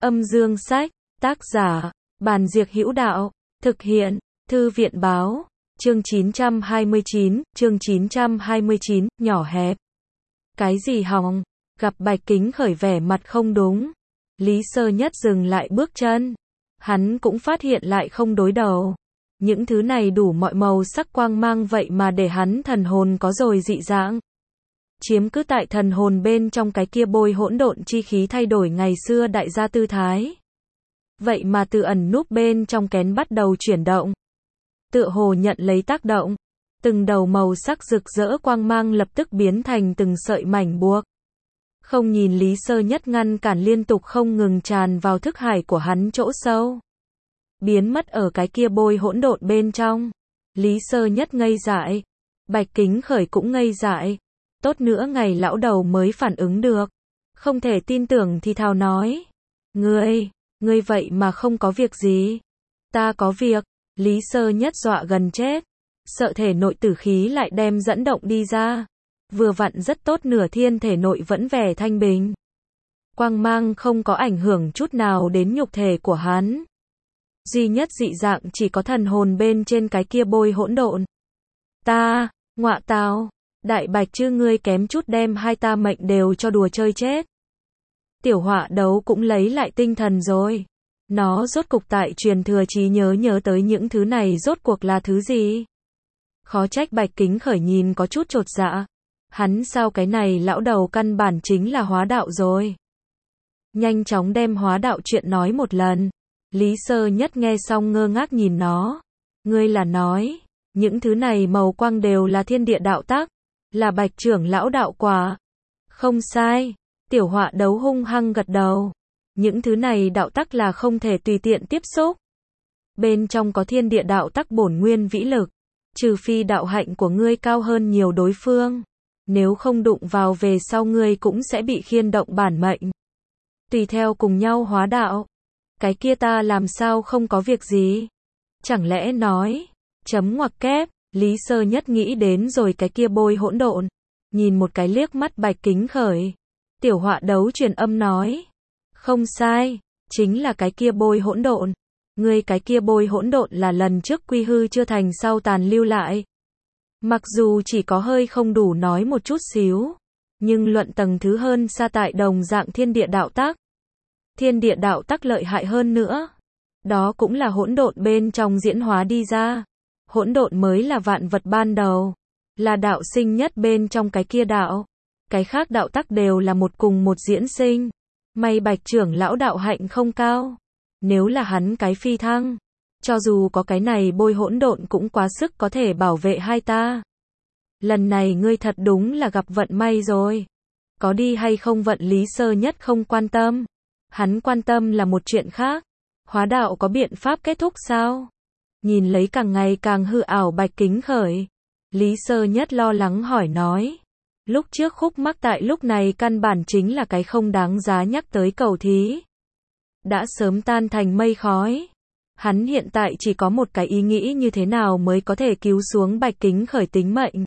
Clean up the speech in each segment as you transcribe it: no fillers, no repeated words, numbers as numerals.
Âm dương sách, tác giả, Bàn Diệc Hữu Đạo, thực hiện, Thư viện báo, chương 929, nhỏ hẹp. Cái gì hỏng? Gặp Bạch Kính Khởi vẻ mặt không đúng. Lý Sơ Nhất dừng lại bước chân. Hắn cũng phát hiện lại không đối đầu. Những thứ này đủ mọi màu sắc quang mang vậy mà để hắn thần hồn có rồi dị dạng. Chiếm cứ tại thần hồn bên trong cái kia bôi hỗn độn chi khí thay đổi ngày xưa đại gia tư thái. Vậy mà từ ẩn núp bên trong kén bắt đầu chuyển động. Tựa hồ nhận lấy tác động. Từng đầu màu sắc rực rỡ quang mang lập tức biến thành từng sợi mảnh buộc. Không nhìn Lý Sơ Nhất ngăn cản liên tục không ngừng tràn vào thức hải của hắn chỗ sâu. Biến mất ở cái kia bôi hỗn độn bên trong. Lý Sơ Nhất ngây dại. Bạch Kính Khởi cũng ngây dại. Tốt nữa ngày lão đầu mới phản ứng được. Không thể tin tưởng thì thào nói. Ngươi vậy mà không có việc gì. Ta có việc. Lý Sơ Nhất dọa gần chết. Sợ thể nội tử khí lại đem dẫn động đi ra. Vừa vặn rất tốt nửa thiên thể nội vẫn vẻ thanh bình. Quang mang không có ảnh hưởng chút nào đến nhục thể của hắn. Duy nhất dị dạng chỉ có thần hồn bên trên cái kia bôi hỗn độn. Ngọa tào, đại bạch chứ ngươi kém chút đem hai ta mệnh đều cho đùa chơi chết. Tiểu Họa Đấu cũng lấy lại tinh thần rồi. Nó rốt cục tại truyền thừa trí nhớ tới những thứ này rốt cuộc là thứ gì. Khó trách Bạch Kính Khởi nhìn có chút chột dạ. Hắn sao cái này lão đầu căn bản chính là hóa đạo rồi. Nhanh chóng đem hóa đạo chuyện nói một lần. Lý Sơ Nhất nghe xong ngơ ngác nhìn nó. Ngươi là nói, những thứ này màu quang đều là thiên địa đạo tác, là Bạch trưởng lão đạo quả. Không sai, Tiểu Họa Đấu hung hăng gật đầu. Những thứ này đạo tắc là không thể tùy tiện tiếp xúc. Bên trong có thiên địa đạo tắc bổn nguyên vĩ lực, trừ phi đạo hạnh của ngươi cao hơn nhiều đối phương. Nếu không đụng vào về sau ngươi cũng sẽ bị khiên động bản mệnh. Tùy theo cùng nhau hóa đạo. Cái kia ta làm sao không có việc gì? Chẳng lẽ nói, chấm ngoặc kép, Lý Sơ Nhất nghĩ đến rồi cái kia bôi hỗn độn. Nhìn một cái liếc mắt Bạch Kính Khởi. Tiểu Họa Đấu truyền âm nói. Không sai, chính là cái kia bôi hỗn độn. Ngươi cái kia bôi hỗn độn là lần trước quy hư chưa thành sau tàn lưu lại. Mặc dù chỉ có hơi không đủ nói một chút xíu, nhưng luận tầng thứ hơn xa tại đồng dạng thiên địa đạo tác. Thiên địa đạo tác lợi hại hơn nữa. Đó cũng là hỗn độn bên trong diễn hóa đi ra. Hỗn độn mới là vạn vật ban đầu, là đạo sinh nhất bên trong cái kia đạo. Cái khác đạo tác đều là một cùng một diễn sinh. May Bạch trưởng lão đạo hạnh không cao. Nếu là hắn cái phi thăng, cho dù có cái này bôi hỗn độn cũng quá sức có thể bảo vệ hai ta. Lần này ngươi thật đúng là gặp vận may rồi. Có đi hay không vận Lý Sơ Nhất không quan tâm. Hắn quan tâm là một chuyện khác. Hóa đạo có biện pháp kết thúc sao? Nhìn lấy càng ngày càng hư ảo Bạch Kính Khởi. Lý Sơ Nhất lo lắng hỏi nói. Lúc trước khúc mắc tại lúc này căn bản chính là cái không đáng giá nhắc tới cầu thí. Đã sớm tan thành mây khói. Hắn hiện tại chỉ có một cái ý nghĩ như thế nào mới có thể cứu xuống Bạch Kính Khởi tính mệnh.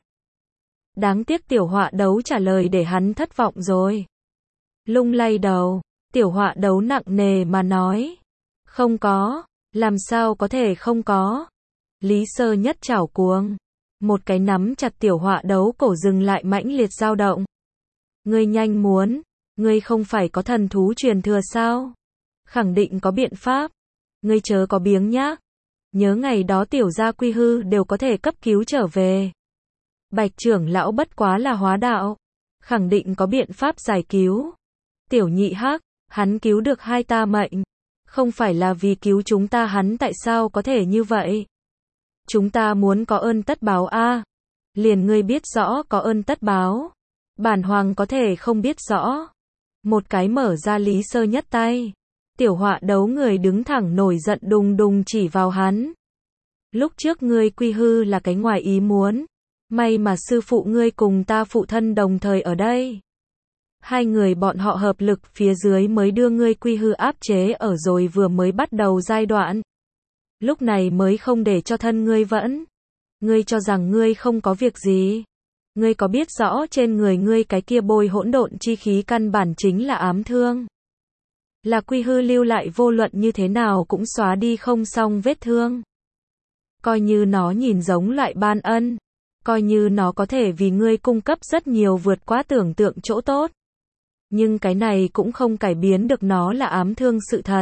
Đáng tiếc Tiểu Họa Đấu trả lời để hắn thất vọng rồi. Lung lay đầu, Tiểu Họa Đấu nặng nề mà nói. Không có, làm sao có thể không có. Lý Sơ Nhất chảo cuồng. Một cái nắm chặt Tiểu Họa Đấu cổ dừng lại mãnh liệt dao động. Ngươi nhanh muốn, ngươi không phải có thần thú truyền thừa sao? Khẳng định có biện pháp. Ngươi chớ có biếng nhác. Nhớ ngày đó tiểu gia quy hư đều có thể cấp cứu trở về. Bạch trưởng lão bất quá là hóa đạo. Khẳng định có biện pháp giải cứu. Tiểu Nhị Hắc, hắn cứu được hai ta mệnh. Không phải là vì cứu chúng ta hắn tại sao có thể như vậy? Chúng ta muốn có ơn tất báo a. Liền ngươi biết rõ có ơn tất báo. Bản hoàng có thể không biết rõ. Một cái mở ra Lý Sơ Nhất tay. Tiểu Họa Đấu người đứng thẳng nổi giận đùng đùng chỉ vào hắn. Lúc trước ngươi quy hư là cái ngoài ý muốn. May mà sư phụ ngươi cùng ta phụ thân đồng thời ở đây. Hai người bọn họ hợp lực phía dưới mới đưa ngươi quy hư áp chế ở rồi vừa mới bắt đầu giai đoạn. Lúc này mới không để cho thân ngươi vẫn. Ngươi cho rằng ngươi không có việc gì. Ngươi có biết rõ trên người ngươi cái kia bôi hỗn độn chi khí căn bản chính là ám thương. là quy hư lưu lại vô luận như thế nào cũng xóa đi không xong vết thương. Coi như nó nhìn giống loại ban ân, coi như nó có thể vì ngươi cung cấp rất nhiều vượt quá tưởng tượng chỗ tốt. Nhưng cái này cũng không cải biến được nó là ám thương sự thật.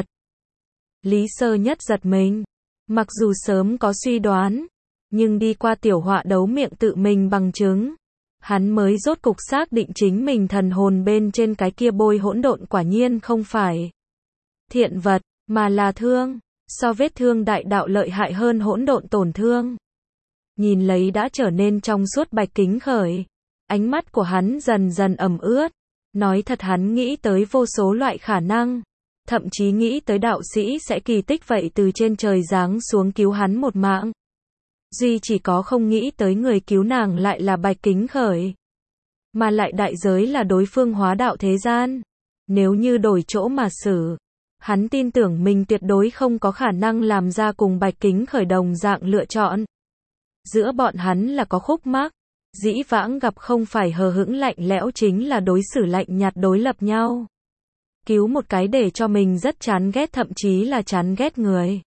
Lý Sơ Nhất giật mình. Mặc dù sớm có suy đoán, nhưng đi qua tiểu họa đấu miệng tự mình bằng chứng, hắn mới rốt cục xác định chính mình thần hồn bên trên cái kia bôi hỗn độn quả nhiên không phải thiện vật, mà là thương, so vết thương đại đạo lợi hại hơn hỗn độn tổn thương. Nhìn lấy đã trở nên trong suốt Bạch Kính Khởi, ánh mắt của hắn dần dần ẩm ướt. Nói thật hắn nghĩ tới vô số loại khả năng, thậm chí nghĩ tới đạo sĩ sẽ kỳ tích vậy từ trên trời giáng xuống cứu hắn một mạng. Duy chỉ có không nghĩ tới người cứu nàng lại là Bạch Kính Khởi. Mà lại đại giới là đối phương hóa đạo thế gian. Nếu như đổi chỗ mà xử, hắn tin tưởng mình tuyệt đối không có khả năng làm ra cùng Bạch Kính Khởi đồng dạng lựa chọn. Giữa bọn hắn là có khúc mắc. Dĩ vãng gặp không phải hờ hững lạnh lẽo chính là đối xử lạnh nhạt đối lập nhau. Cứu một cái để cho mình rất chán ghét thậm chí là chán ghét người.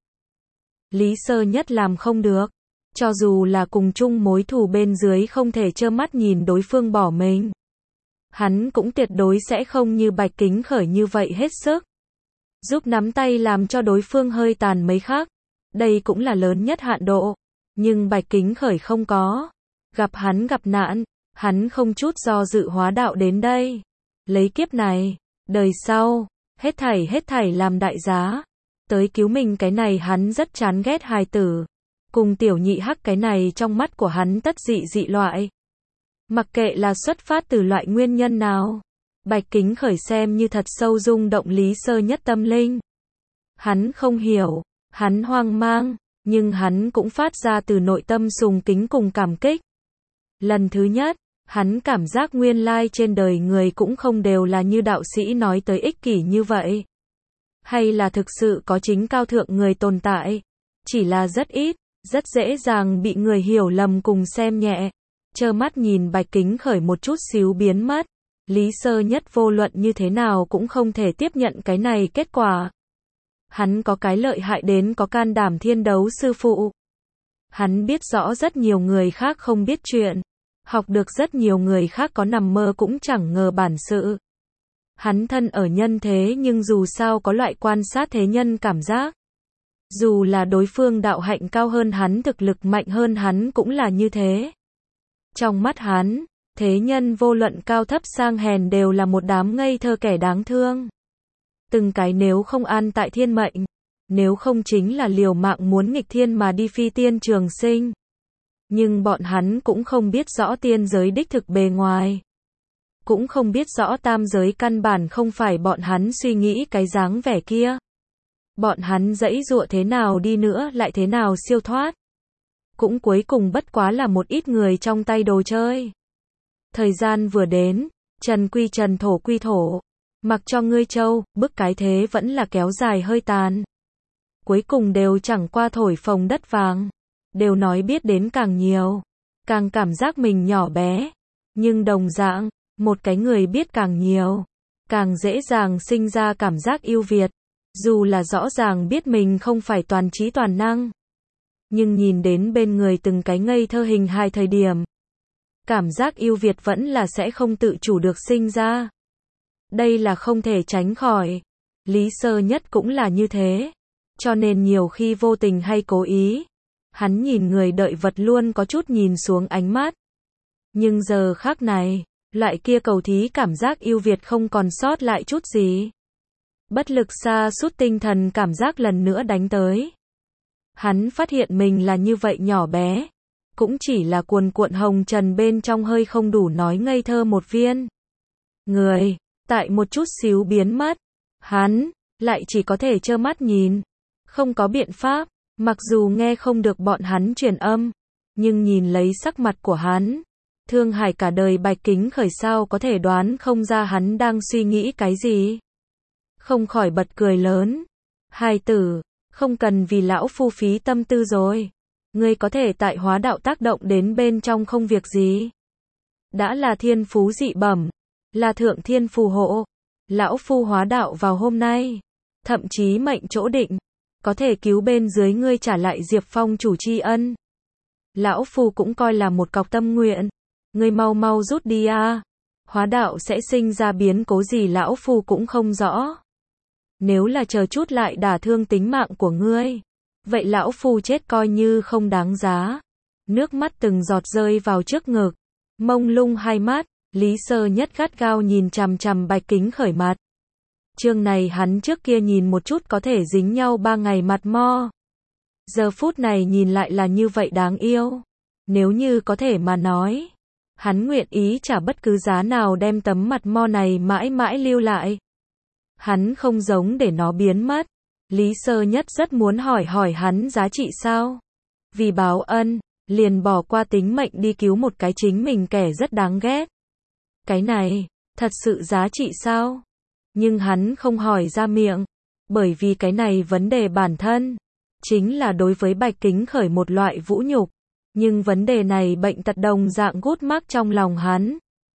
Lý Sơ Nhất làm không được. Cho dù là cùng chung mối thù bên dưới không thể trơ mắt nhìn đối phương bỏ mình. Hắn cũng tuyệt đối sẽ không như Bạch Kính Khởi như vậy hết sức. Giúp nắm tay làm cho đối phương hơi tàn mấy khắc. Đây cũng là lớn nhất hạn độ. Nhưng Bạch Kính Khởi không có. Gặp hắn gặp nạn, hắn không chút do dự hóa đạo đến đây. Lấy kiếp này, đời sau, hết thảy làm đại giá. Tới cứu mình cái này hắn rất chán ghét hài tử. Cùng tiểu nhị hắc cái này trong mắt của hắn tất dị loại. Mặc kệ là xuất phát từ loại nguyên nhân nào. Bạch Kính Khởi xem như thật sâu rung động Lý Sơ Nhất tâm linh. Hắn không hiểu, hắn hoang mang, nhưng hắn cũng phát ra từ nội tâm sùng kính cùng cảm kích. Lần thứ nhất, hắn cảm giác nguyên lai trên đời người cũng không đều là như đạo sĩ nói tới ích kỷ như vậy. Hay là thực sự có chính cao thượng người tồn tại. Chỉ là rất ít, rất dễ dàng bị người hiểu lầm cùng xem nhẹ. Trơ mắt nhìn Bạch Kính Khởi một chút xíu biến mất. Lý Sơ Nhất vô luận như thế nào cũng không thể tiếp nhận cái này kết quả. Hắn có cái lợi hại đến có can đảm thiên đấu sư phụ. Hắn biết rõ rất nhiều người khác không biết chuyện. Học được rất nhiều người khác có nằm mơ cũng chẳng ngờ bản sự. Hắn thân ở nhân thế nhưng dù sao có loại quan sát thế nhân cảm giác. Dù là đối phương đạo hạnh cao hơn hắn thực lực mạnh hơn hắn cũng là như thế. Trong mắt hắn, thế nhân vô luận cao thấp sang hèn đều là một đám ngây thơ kẻ đáng thương. Từng cái nếu không an tại thiên mệnh, nếu không chính là liều mạng muốn nghịch thiên mà đi phi tiên trường sinh. Nhưng bọn hắn cũng không biết rõ tiên giới đích thực bề ngoài. Cũng không biết rõ tam giới căn bản không phải bọn hắn suy nghĩ cái dáng vẻ kia. Bọn hắn giãy giụa thế nào đi nữa lại thế nào siêu thoát. Cũng cuối cùng bất quá là một ít người trong tay đồ chơi. Thời gian vừa đến, trần quy trần thổ quy thổ. Mặc cho ngươi châu, bức cái thế vẫn là kéo dài hơi tàn. Cuối cùng đều chẳng qua thổi phồng đất vàng. Đều nói biết đến càng nhiều, càng cảm giác mình nhỏ bé. Nhưng đồng dạng, một cái người biết càng nhiều, càng dễ dàng sinh ra cảm giác ưu việt. Dù là rõ ràng biết mình không phải toàn trí toàn năng. Nhưng nhìn đến bên người từng cái ngây thơ hình hài thời điểm. Cảm giác ưu việt vẫn là sẽ không tự chủ được sinh ra. Đây là không thể tránh khỏi. Lý Sơ Nhất cũng là như thế. Cho nên nhiều khi vô tình hay cố ý. Hắn nhìn người đợi vật luôn có chút nhìn xuống ánh mắt. Nhưng giờ khác này, loại kia cầu thí cảm giác ưu việt không còn sót lại chút gì. Bất lực xa sút tinh thần cảm giác lần nữa đánh tới. Hắn phát hiện mình là như vậy nhỏ bé. Cũng chỉ là cuồn cuộn hồng trần bên trong hơi không đủ nói ngây thơ một viên. Người, tại một chút xíu biến mất. Hắn, lại chỉ có thể trơ mắt nhìn. Không có biện pháp. Mặc dù nghe không được bọn hắn truyền âm, nhưng nhìn lấy sắc mặt của hắn, Thương Hải cả đời Bạch Kính Khởi sao có thể đoán không ra hắn đang suy nghĩ cái gì. Không khỏi bật cười lớn. Hài tử, không cần vì lão phu phí tâm tư rồi. Ngươi có thể tại hóa đạo tác động đến bên trong không việc gì. Đã là thiên phú dị bẩm, là thượng thiên phù hộ, Lão Phu hóa đạo vào hôm nay, thậm chí mệnh chỗ định, có thể cứu bên dưới ngươi trả lại Diệp Phong chủ tri ân. Lão Phu cũng coi là một cọc tâm nguyện, ngươi mau mau rút đi a. Hóa đạo sẽ sinh ra biến cố gì Lão Phu cũng không rõ. Nếu là chờ chút lại đả thương tính mạng của ngươi, vậy Lão Phu chết coi như không đáng giá. Nước mắt từng giọt rơi vào trước ngực, mông lung hai mắt, Lý Sơ Nhất gắt gao nhìn chằm chằm Bạch Kính Khởi mặt. Chương này hắn trước kia nhìn một chút có thể dính nhau 3 ngày mặt mo. Giờ phút này nhìn lại là như vậy đáng yêu. Nếu như có thể mà nói, hắn nguyện ý trả bất cứ giá nào đem tấm mặt mo này mãi mãi lưu lại. Hắn không giống để nó biến mất. Lý Sơ Nhất rất muốn hỏi hắn giá trị sao? Vì báo ân, liền bỏ qua tính mệnh đi cứu một cái chính mình kẻ rất đáng ghét. Cái này, thật sự giá trị sao? Nhưng hắn không hỏi ra miệng, bởi vì cái này vấn đề bản thân, chính là đối với Bạch Kính Khởi một loại vũ nhục. Nhưng vấn đề này bệnh tật đồng dạng gút mắc trong lòng hắn.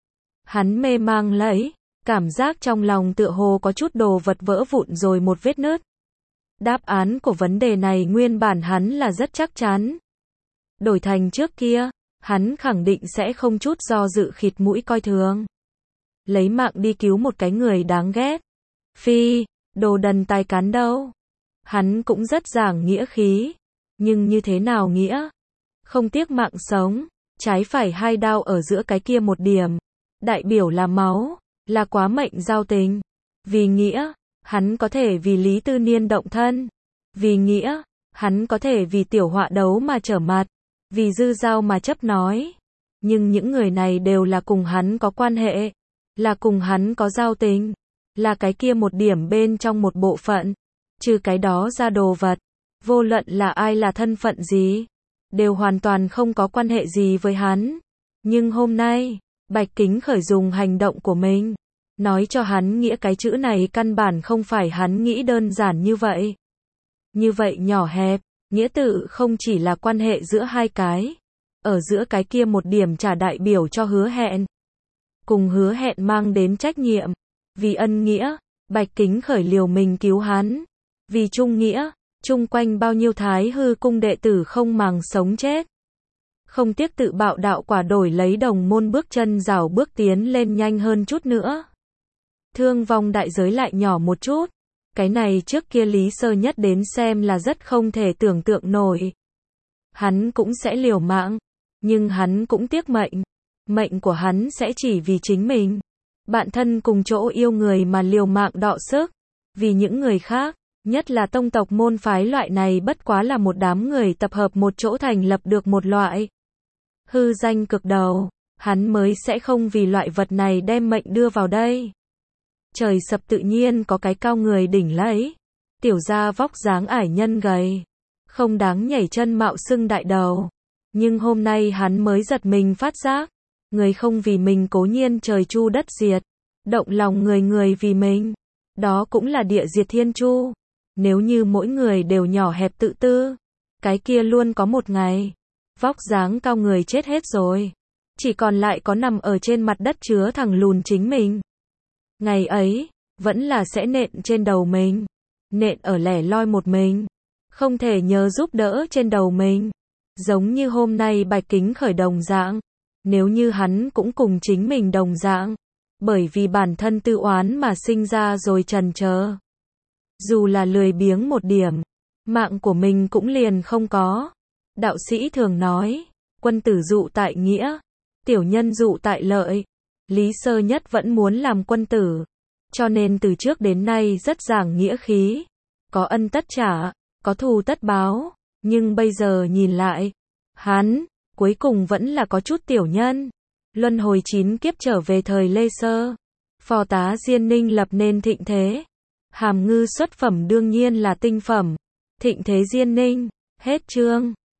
Hắn mê mang lấy, cảm giác trong lòng tựa hồ có chút đồ vật vỡ vụn rồi một vết nứt. Đáp án của vấn đề này nguyên bản hắn là rất chắc chắn. Đổi thành trước kia, hắn khẳng định sẽ không chút do dự khịt mũi coi thường. Lấy mạng đi cứu một cái người đáng ghét. Phi, đồ đần tài cán đâu. Hắn cũng rất giảng nghĩa khí. Nhưng như thế nào nghĩa? Không tiếc mạng sống, trái phải hai đao ở giữa cái kia một điểm. Đại biểu là máu, là quá mệnh giao tình. Vì nghĩa, hắn có thể vì Lý Tư Niên động thân. Vì nghĩa, hắn có thể vì tiểu họa đấu mà trở mặt. Vì dư giao mà chấp nói. Nhưng những người này đều là cùng hắn có quan hệ. Là cùng hắn có giao tình. Là cái kia một điểm bên trong một bộ phận. Trừ cái đó ra đồ vật. Vô luận là ai là thân phận gì. Đều hoàn toàn không có quan hệ gì với hắn. Nhưng hôm nay, Bạch Kính Khởi dùng hành động của mình. Nói cho hắn nghĩa cái chữ này căn bản không phải hắn nghĩ đơn giản như vậy. Như vậy nhỏ hẹp, nghĩa tự không chỉ là quan hệ giữa hai cái. Ở giữa cái kia một điểm trả đại biểu cho hứa hẹn. Cùng hứa hẹn mang đến trách nhiệm. Vì ân nghĩa, Bạch Kính Khởi liều mình cứu hắn. Vì trung nghĩa, chung quanh bao nhiêu Thái Hư cung đệ tử không màng sống chết. Không tiếc tự bạo đạo quả đổi lấy đồng môn bước chân rảo bước tiến lên nhanh hơn chút nữa. Thương vong đại giới lại nhỏ một chút. Cái này trước kia Lý Sơ Nhất đến xem là rất không thể tưởng tượng nổi. Hắn cũng sẽ liều mạng. Nhưng hắn cũng tiếc mệnh. Mệnh của hắn sẽ chỉ vì chính mình. Bạn thân cùng chỗ yêu người mà liều mạng đọ sức. Vì những người khác, nhất là tông tộc môn phái loại này bất quá là một đám người tập hợp một chỗ thành lập được một loại hư danh cực đầu. Hắn mới sẽ không vì loại vật này đem mệnh đưa vào đây. Trời sập tự nhiên có cái cao người đỉnh lấy. Tiểu gia vóc dáng ải nhân gầy. Không đáng nhảy chân mạo xưng đại đầu. Nhưng hôm nay hắn mới giật mình phát giác. Người không vì mình cố nhiên trời chu đất diệt. Động lòng người người vì mình. Đó cũng là địa diệt thiên chu. Nếu như mỗi người đều nhỏ hẹp tự tư. Cái kia luôn có một ngày. Vóc dáng cao người chết hết rồi. Chỉ còn lại có nằm ở trên mặt đất chứa thằng lùn chính mình. Ngày ấy, vẫn là sẽ nện trên đầu mình. Nện ở lẻ loi một mình. Không thể nhờ giúp đỡ trên đầu mình. Giống như hôm nay Bạch Kính Khởi đồng dạng. Nếu như hắn cũng cùng chính mình đồng dạng. Bởi vì bản thân tư oán mà sinh ra rồi trần chờ. Dù là lười biếng một điểm. Mạng của mình cũng liền không có. Đạo sĩ thường nói. Quân tử dụ tại nghĩa. Tiểu nhân dụ tại lợi. Lý Sơ Nhất vẫn muốn làm quân tử. Cho nên từ trước đến nay rất giảng nghĩa khí. Có ân tất trả. Có thù tất báo. Nhưng bây giờ nhìn lại. Hắn, cuối cùng vẫn là có chút tiểu nhân. Luân hồi 9 kiếp trở về thời Lê Sơ. Phò tá Diên Ninh lập nên thịnh thế. Hàm ngư xuất phẩm đương nhiên là tinh phẩm. Thịnh thế Diên Ninh. Hết chương.